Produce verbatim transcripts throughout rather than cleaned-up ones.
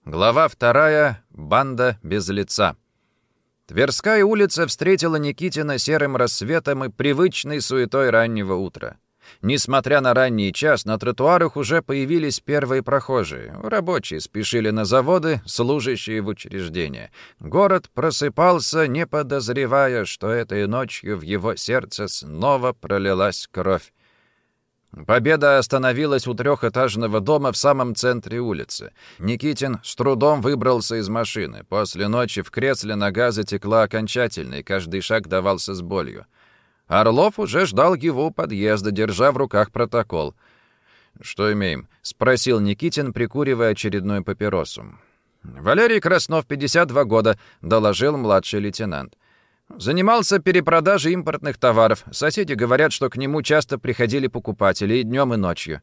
Глава вторая. Банда без лица. Тверская улица встретила Никитина серым рассветом и привычной суетой раннего утра. Несмотря на ранний час, на тротуарах уже появились первые прохожие. Рабочие спешили на заводы, служащие в учреждения. Город просыпался, не подозревая, что этой ночью в его сердце снова пролилась кровь. Победа остановилась у трехэтажного дома в самом центре улицы. Никитин с трудом выбрался из машины. После ночи в кресле нога затекла окончательно, и каждый шаг давался с болью. Орлов уже ждал его у подъезда, держа в руках протокол. «Что имеем?» — спросил Никитин, прикуривая очередную папиросу. «Валерий Краснов, пятьдесят два года», — доложил младший лейтенант. «Занимался перепродажей импортных товаров. Соседи говорят, что к нему часто приходили покупатели и днем, и ночью».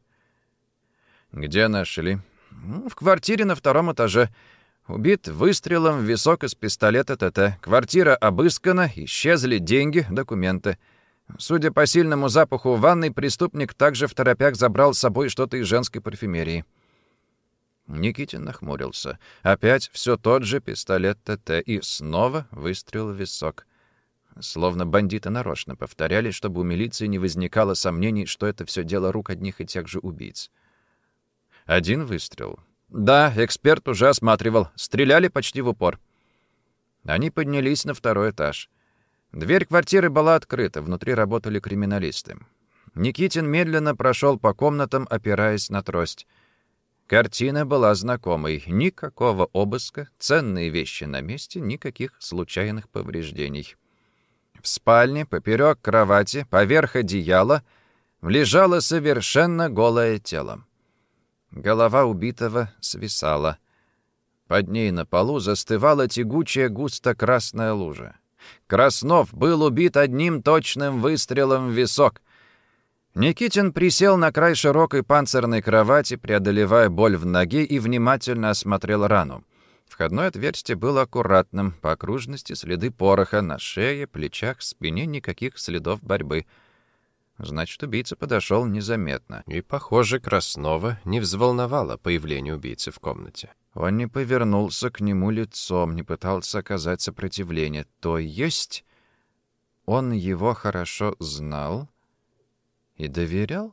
«Где нашли?» «В квартире на втором этаже. Убит выстрелом в висок из пистолета ТТ. Квартира обыскана, исчезли деньги, документы. Судя по сильному запаху в ванной, преступник также второпях забрал с собой что-то из женской парфюмерии». Никитин нахмурился. Опять все тот же пистолет ТТ и снова выстрел в висок. Словно бандиты нарочно повторяли, чтобы у милиции не возникало сомнений, что это все дело рук одних и тех же убийц. Один выстрел. Да, эксперт уже осматривал. Стреляли почти в упор. Они поднялись на второй этаж. Дверь квартиры была открыта, внутри работали криминалисты. Никитин медленно прошел по комнатам, опираясь на трость. Картина была знакомой. Никакого обыска, ценные вещи на месте, никаких случайных повреждений. В спальне, поперек кровати, поверх одеяла, лежало совершенно голое тело. Голова убитого свисала. Под ней на полу застывала тягучая густо-красная лужа. Краснов был убит одним точным выстрелом в висок. Никитин присел на край широкой панцирной кровати, преодолевая боль в ноге, и внимательно осмотрел рану. Входное отверстие было аккуратным, по окружности следы пороха, на шее, плечах, спине никаких следов борьбы. Значит, убийца подошел незаметно. И, похоже, Краснова не взволновало появление убийцы в комнате. Он не повернулся к нему лицом, не пытался оказать сопротивление. То есть он его хорошо знал и доверял?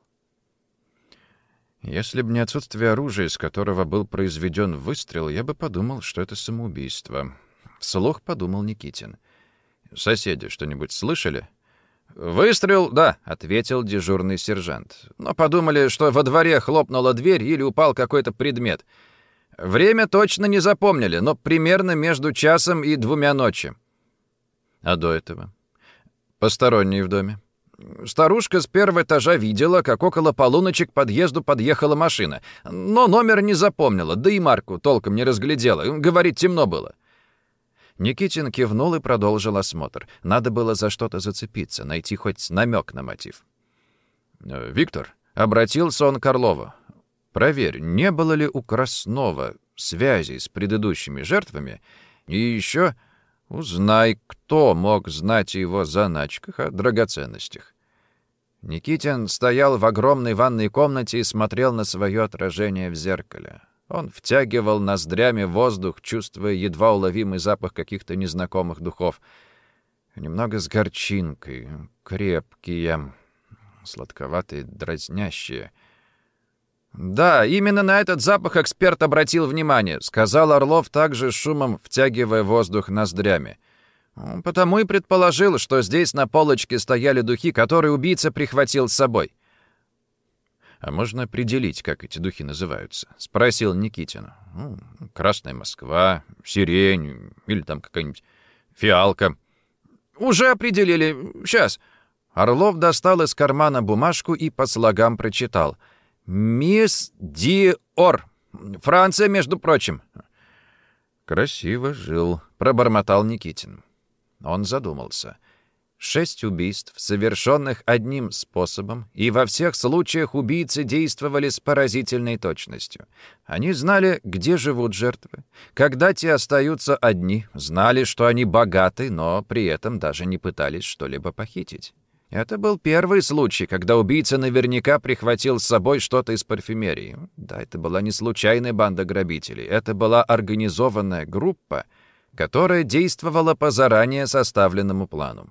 Если бы не отсутствие оружия, из которого был произведен выстрел, я бы подумал, что это самоубийство. Вслух подумал Никитин. Соседи что-нибудь слышали? «Выстрел, да», — ответил дежурный сержант. «Но подумали, что во дворе хлопнула дверь или упал какой-то предмет. Время точно не запомнили, но примерно между часом и двумя ночи». «А до этого?» «Посторонние в доме?» «Старушка с первого этажа видела, как около полуночи к подъезду подъехала машина, но номер не запомнила, да и марку толком не разглядела. Говорит, темно было». Никитин кивнул и продолжил осмотр. Надо было за что-то зацепиться, найти хоть намек на мотив. «Виктор», — обратился он к Орлову, — «проверь, не было ли у Краснова связей с предыдущими жертвами, и еще узнай, кто мог знать о его заначках, о драгоценностях». Никитин стоял в огромной ванной комнате и смотрел на свое отражение в зеркале. Он втягивал ноздрями воздух, чувствуя едва уловимый запах каких-то незнакомых духов. Немного с горчинкой, крепкие, сладковатые, дразнящие. «Да, именно на этот запах эксперт обратил внимание», — сказал Орлов, также шумом втягивая воздух ноздрями. «Потому и предположил, что здесь на полочке стояли духи, которые убийца прихватил с собой». «А можно определить, как эти духи называются?» — спросил Никитин. Ну, «Красная Москва, сирень или там какая-нибудь фиалка». «Уже определили. Сейчас». Орлов достал из кармана бумажку и по слогам прочитал. «Мисс Диор. Франция, между прочим». «Красиво жил», — пробормотал Никитин. Он задумался. Шесть убийств, совершенных одним способом, и во всех случаях убийцы действовали с поразительной точностью. Они знали, где живут жертвы, когда те остаются одни, знали, что они богаты, но при этом даже не пытались что-либо похитить. Это был первый случай, когда убийца наверняка прихватил с собой что-то из парфюмерии. Да, это была не случайная банда грабителей. Это была организованная группа, которая действовала по заранее составленному плану.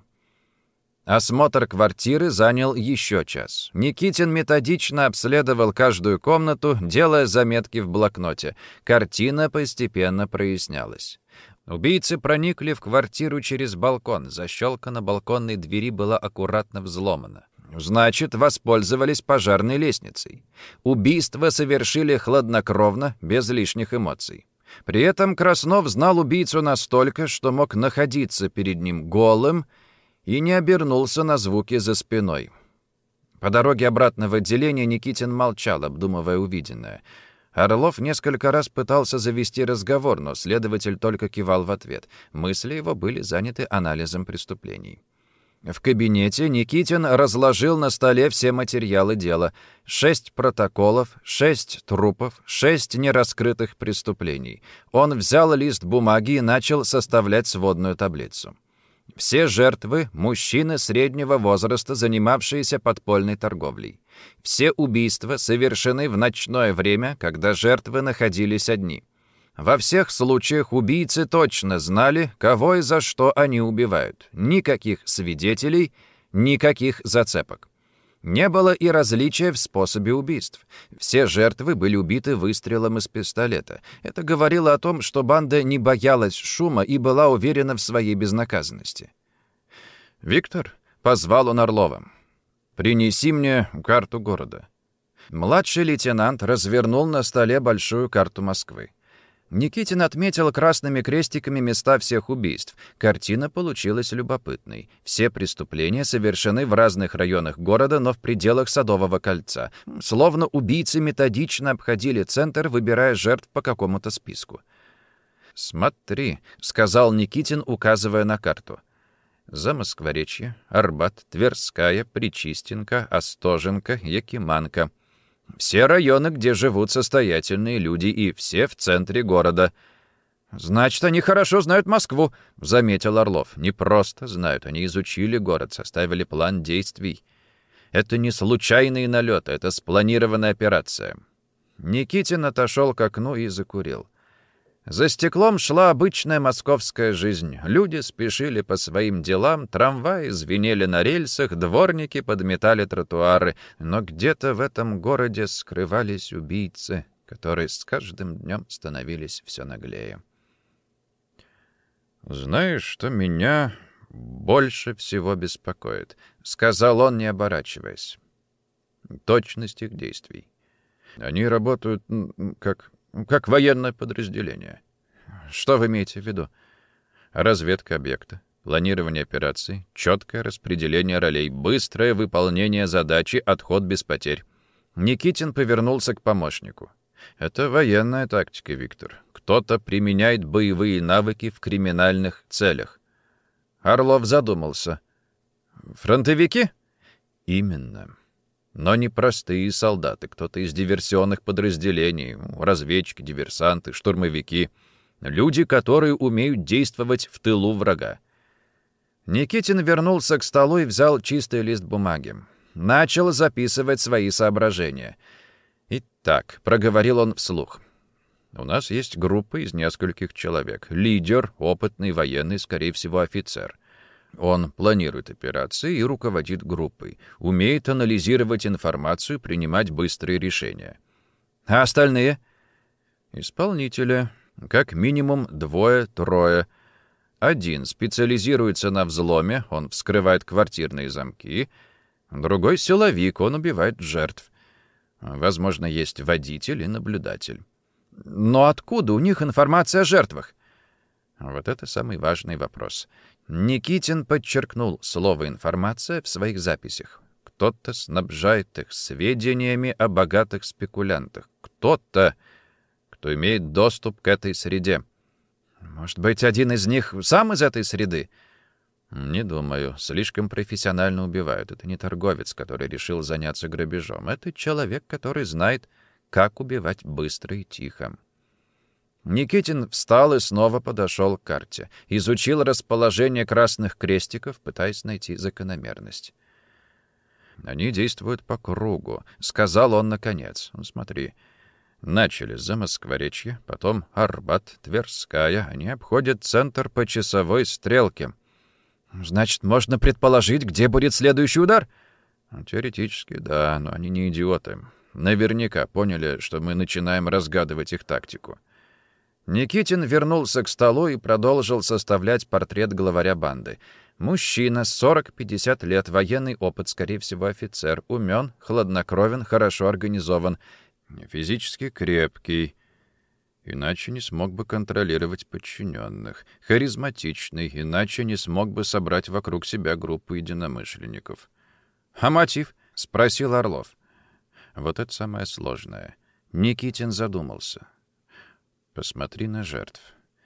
Осмотр квартиры занял еще час. Никитин методично обследовал каждую комнату, делая заметки в блокноте. Картина постепенно прояснялась. Убийцы проникли в квартиру через балкон. Защелка на балконной двери была аккуратно взломана. Значит, воспользовались пожарной лестницей. Убийство совершили хладнокровно, без лишних эмоций. При этом Краснов знал убийцу настолько, что мог находиться перед ним голым и не обернулся на звуки за спиной. По дороге обратно в отделение Никитин молчал, обдумывая увиденное. Орлов несколько раз пытался завести разговор, но следователь только кивал в ответ. Мысли его были заняты анализом преступлений. В кабинете Никитин разложил на столе все материалы дела. Шесть протоколов, шесть трупов, шесть нераскрытых преступлений. Он взял лист бумаги и начал составлять сводную таблицу. Все жертвы — мужчины среднего возраста, занимавшиеся подпольной торговлей. Все убийства совершены в ночное время, когда жертвы находились одни. Во всех случаях убийцы точно знали, кого и за что они убивают. Никаких свидетелей, никаких зацепок. Не было и различия в способе убийств. Все жертвы были убиты выстрелом из пистолета. Это говорило о том, что банда не боялась шума и была уверена в своей безнаказанности. «Виктор», — позвал он Орлова, — «принеси мне карту города». Младший лейтенант развернул на столе большую карту Москвы. Никитин отметил красными крестиками места всех убийств. Картина получилась любопытной. Все преступления совершены в разных районах города, но в пределах Садового кольца. Словно убийцы методично обходили центр, выбирая жертв по какому-то списку. «Смотри», — сказал Никитин, указывая на карту. «Замоскворечье, Арбат, Тверская, Причистенка, Остоженка, Якиманка. Все районы, где живут состоятельные люди, и все в центре города». «Значит, они хорошо знают Москву», — заметил Орлов. «Не просто знают, они изучили город, составили план действий. Это не случайные налеты, это спланированная операция». Никитин отошел к окну и закурил. За стеклом шла обычная московская жизнь. Люди спешили по своим делам, трамваи звенели на рельсах, дворники подметали тротуары. Но где-то в этом городе скрывались убийцы, которые с каждым днем становились все наглее. «Знаешь, что меня больше всего беспокоит?» — сказал он, не оборачиваясь. «Точность их действий. Они работают как... как военное подразделение». «Что вы имеете в виду?» «Разведка объекта, планирование операций, четкое распределение ролей, быстрое выполнение задачи, отход без потерь». Никитин повернулся к помощнику. «Это военная тактика, Виктор. Кто-то применяет боевые навыки в криминальных целях». Орлов задумался. «Фронтовики?» «Именно. Но не простые солдаты, кто-то из диверсионных подразделений, разведчики, диверсанты, штурмовики. Люди, которые умеют действовать в тылу врага». Никитин вернулся к столу и взял чистый лист бумаги. Начал записывать свои соображения. «Итак», — проговорил он вслух, — «у нас есть группа из нескольких человек. Лидер, опытный военный, скорее всего, офицер. Он планирует операции и руководит группой, умеет анализировать информацию, принимать быстрые решения. А остальные? Исполнители. Как минимум двое-трое. Один специализируется на взломе, он вскрывает квартирные замки. Другой — силовик, он убивает жертв. Возможно, есть водитель и наблюдатель. Но откуда у них информация о жертвах? Вот это самый важный вопрос. Никитин подчеркнул слово «информация» в своих записях. Кто-то снабжает их сведениями о богатых спекулянтах. Кто-то, кто имеет доступ к этой среде. Может быть, один из них сам из этой среды? Не думаю. Слишком профессионально убивают. Это не торговец, который решил заняться грабежом. Это человек, который знает, как убивать быстро и тихо. Никитин встал и снова подошел к карте. Изучил расположение красных крестиков, пытаясь найти закономерность. Они действуют по кругу», — сказал он наконец. Ну, смотри. Начали с Замоскворечья, потом Арбат, Тверская. Они обходят центр по часовой стрелке. «Значит, можно предположить, где будет следующий удар?» «Теоретически, да, но они не идиоты. Наверняка поняли, что мы начинаем разгадывать их тактику». Никитин вернулся к столу и продолжил составлять портрет главаря банды. Мужчина, сорок-пятьдесят лет, военный опыт, скорее всего, офицер, умен, хладнокровен, хорошо организован, физически крепкий, иначе не смог бы контролировать подчиненных, харизматичный, иначе не смог бы собрать вокруг себя группу единомышленников. «А мотив?» — спросил Орлов. Вот это самое сложное. Никитин задумался. Посмотри на жертв.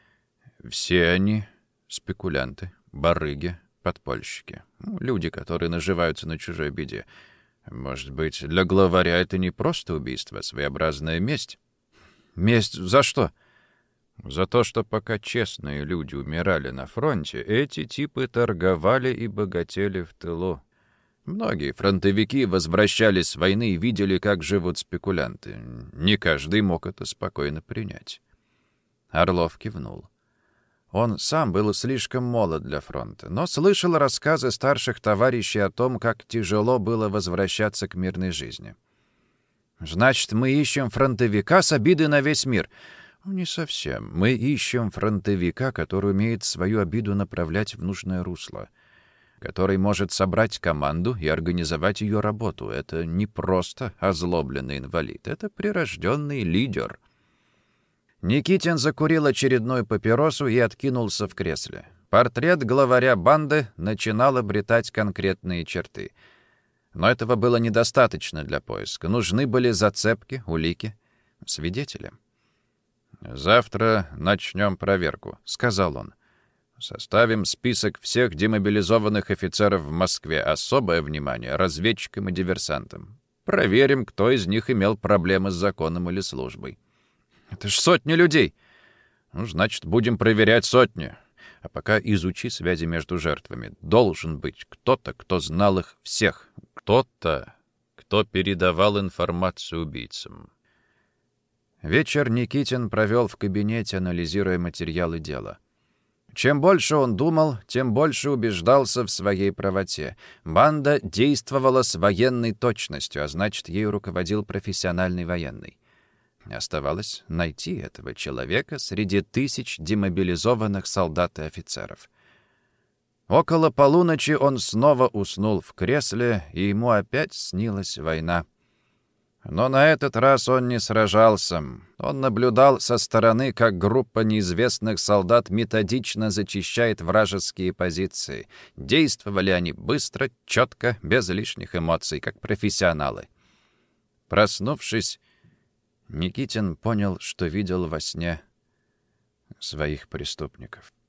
Все они спекулянты, барыги, подпольщики. Люди, которые наживаются на чужой беде. Может быть, для главаря это не просто убийство, а своеобразная месть? Месть за что? За то, что пока честные люди умирали на фронте, эти типы торговали и богатели в тылу. Многие фронтовики возвращались с войны и видели, как живут спекулянты. Не каждый мог это спокойно принять. Орлов кивнул. Он сам был слишком молод для фронта, но слышал рассказы старших товарищей о том, как тяжело было возвращаться к мирной жизни. «Значит, мы ищем фронтовика с обидой на весь мир?» «Не совсем. Мы ищем фронтовика, который умеет свою обиду направлять в нужное русло, который может собрать команду и организовать ее работу. Это не просто озлобленный инвалид, это прирожденный лидер». Никитин закурил очередную папиросу и откинулся в кресле. Портрет главаря банды начинал обретать конкретные черты. Но этого было недостаточно для поиска. Нужны были зацепки, улики, свидетели. «Завтра начнем проверку», — сказал он. «Составим список всех демобилизованных офицеров в Москве. Особое внимание разведчикам и диверсантам. Проверим, кто из них имел проблемы с законом или службой». «Это ж сотни людей!» «Ну, значит, будем проверять сотни. А пока изучи связи между жертвами. Должен быть кто-то, кто знал их всех. Кто-то, кто передавал информацию убийцам». Вечер Никитин провел в кабинете, анализируя материалы дела. Чем больше он думал, тем больше убеждался в своей правоте. Банда действовала с военной точностью, а значит, ею руководил профессиональный военный. Оставалось найти этого человека среди тысяч демобилизованных солдат и офицеров. Около полуночи он снова уснул в кресле, и ему опять снилась война. Но на этот раз он не сражался. Он наблюдал со стороны, как группа неизвестных солдат методично зачищает вражеские позиции. Действовали они быстро, четко, без лишних эмоций, как профессионалы. Проснувшись, Никитин понял, что видел во сне своих преступников.